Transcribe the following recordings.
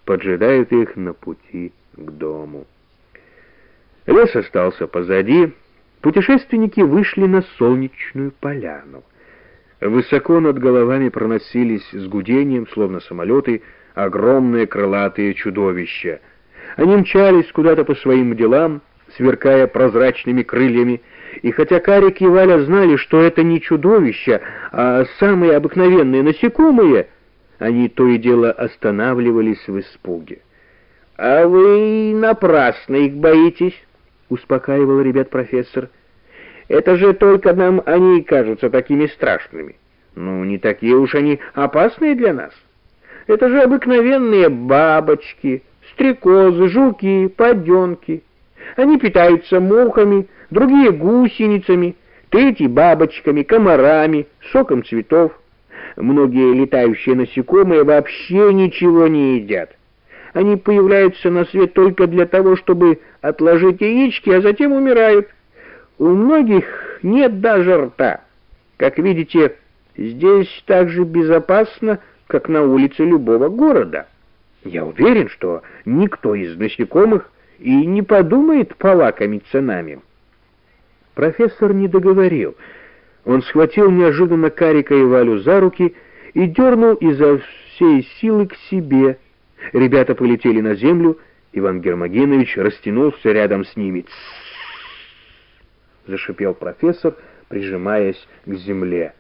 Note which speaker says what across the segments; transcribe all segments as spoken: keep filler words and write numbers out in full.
Speaker 1: поджидают их на пути к дому. Лес остался позади. Путешественники вышли на солнечную поляну. Высоко над головами проносились с гудением, словно самолеты, огромные крылатые чудовища. Они мчались куда-то по своим делам, сверкая прозрачными крыльями, и хотя Карик и Валя знали, что это не чудовища, а самые обыкновенные насекомые, они то и дело останавливались в испуге. «А вы напрасно их боитесь», — успокаивал ребят профессор. «Это же только нам они кажутся такими страшными. Ну, не такие уж они опасные для нас. Это же обыкновенные бабочки, стрекозы, жуки, поденки. Они питаются мухами, другие гусеницами, третьи бабочками, комарами, соком цветов. Многие летающие насекомые вообще ничего не едят. Они появляются на свет только для того, чтобы отложить яички, а затем умирают. У многих нет даже рта. Как видите, здесь так же безопасно, как на улице любого города. Я уверен, что никто из насекомых и не подумает полакомиться нами». Профессор не договорил. Он схватил неожиданно Карика и Валю за руки и дернул изо всей силы к себе. Ребята полетели на землю, Иван Гермогенович растянулся рядом с ними. «Тссс!» — зашипел профессор, прижимаясь к земле.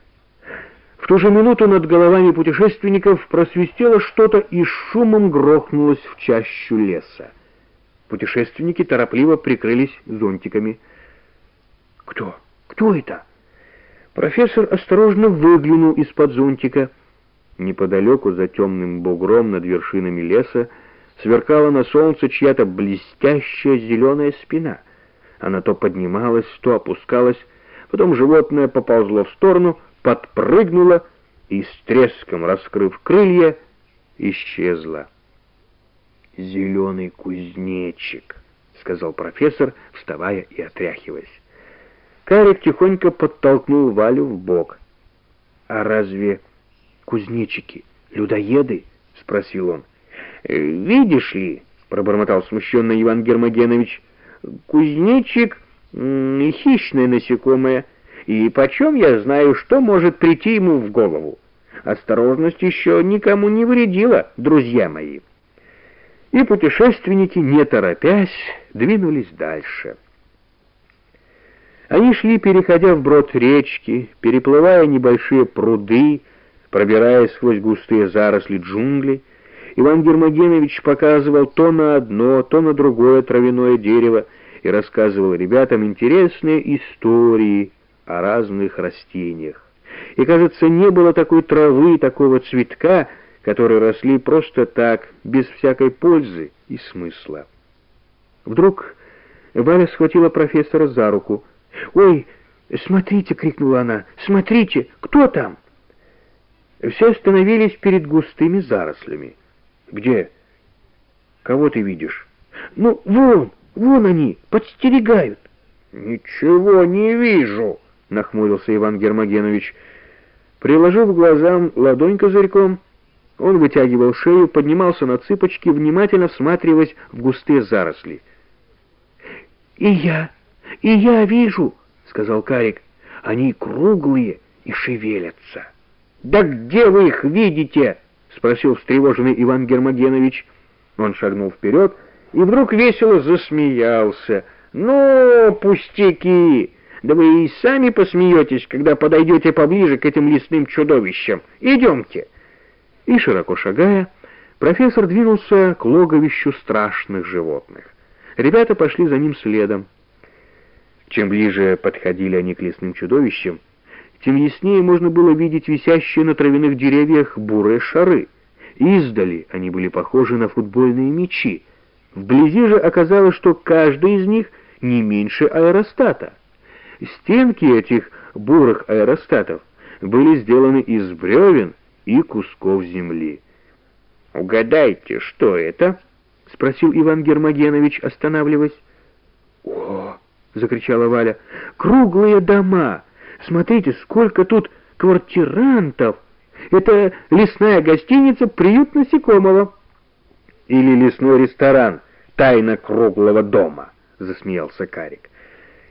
Speaker 1: В ту же минуту над головами путешественников просвистело что-то и шумом грохнулось в чащу леса. Путешественники торопливо прикрылись зонтиками. «Кто? Кто это?» Профессор осторожно выглянул из-под зонтика. Неподалеку, за темным бугром над вершинами леса, сверкала на солнце чья-то блестящая зеленая спина. Она то поднималась, то опускалась, потом животное поползло в сторону, подпрыгнуло и, с треском раскрыв крылья, исчезло. «Зеленый кузнечик», — сказал профессор, вставая и отряхиваясь. Карик тихонько подтолкнул Валю в бок. «А разве кузнечики людоеды?» — спросил он. «Видишь ли», — пробормотал смущенно Иван Гермогенович, — «кузнечик — хищное насекомое, и почем я знаю, что может прийти ему в голову? Осторожность еще никому не вредила, друзья мои». И путешественники, не торопясь, двинулись дальше. Они шли, переходя вброд речки, переплывая небольшие пруды, пробираясь сквозь густые заросли джунглей. Иван Гермогенович показывал то на одно, то на другое травяное дерево и рассказывал ребятам интересные истории о разных растениях. И, кажется, не было такой травы, такого цветка, которые росли просто так, без всякой пользы и смысла. Вдруг Валя схватила профессора за руку. «Ой, смотрите!» — крикнула она. «Смотрите! Кто там?» Все остановились перед густыми зарослями. «Где? Кого ты видишь?» «Ну, вон, вон они, подстерегают». «Ничего не вижу», — нахмурился Иван Гермогенович. Приложив к глазам ладонь козырьком, он вытягивал шею, поднимался на цыпочки, внимательно всматриваясь в густые заросли. «И я, и я вижу», — сказал Карик. «Они круглые и шевелятся». «Да где вы их видите?» — спросил встревоженный Иван Гермогенович. Он шагнул вперед и вдруг весело засмеялся. «Ну, пустяки! Да вы и сами посмеетесь, когда подойдете поближе к этим лесным чудовищам. Идемте!» И, широко шагая, профессор двинулся к логовищу страшных животных. Ребята пошли за ним следом. Чем ближе подходили они к лесным чудовищам, тем яснее можно было видеть висящие на травяных деревьях бурые шары. Издали они были похожи на футбольные мячи. Вблизи же оказалось, что каждый из них не меньше аэростата. Стенки этих бурых аэростатов были сделаны из бревен и кусков земли. «Угадайте, что это?» — спросил Иван Гермогенович, останавливаясь. «О!» — закричала Валя. «Круглые дома! Смотрите, сколько тут квартирантов! Это лесная гостиница «Приют насекомого». Или лесной ресторан «Тайна круглого дома», — засмеялся Карик.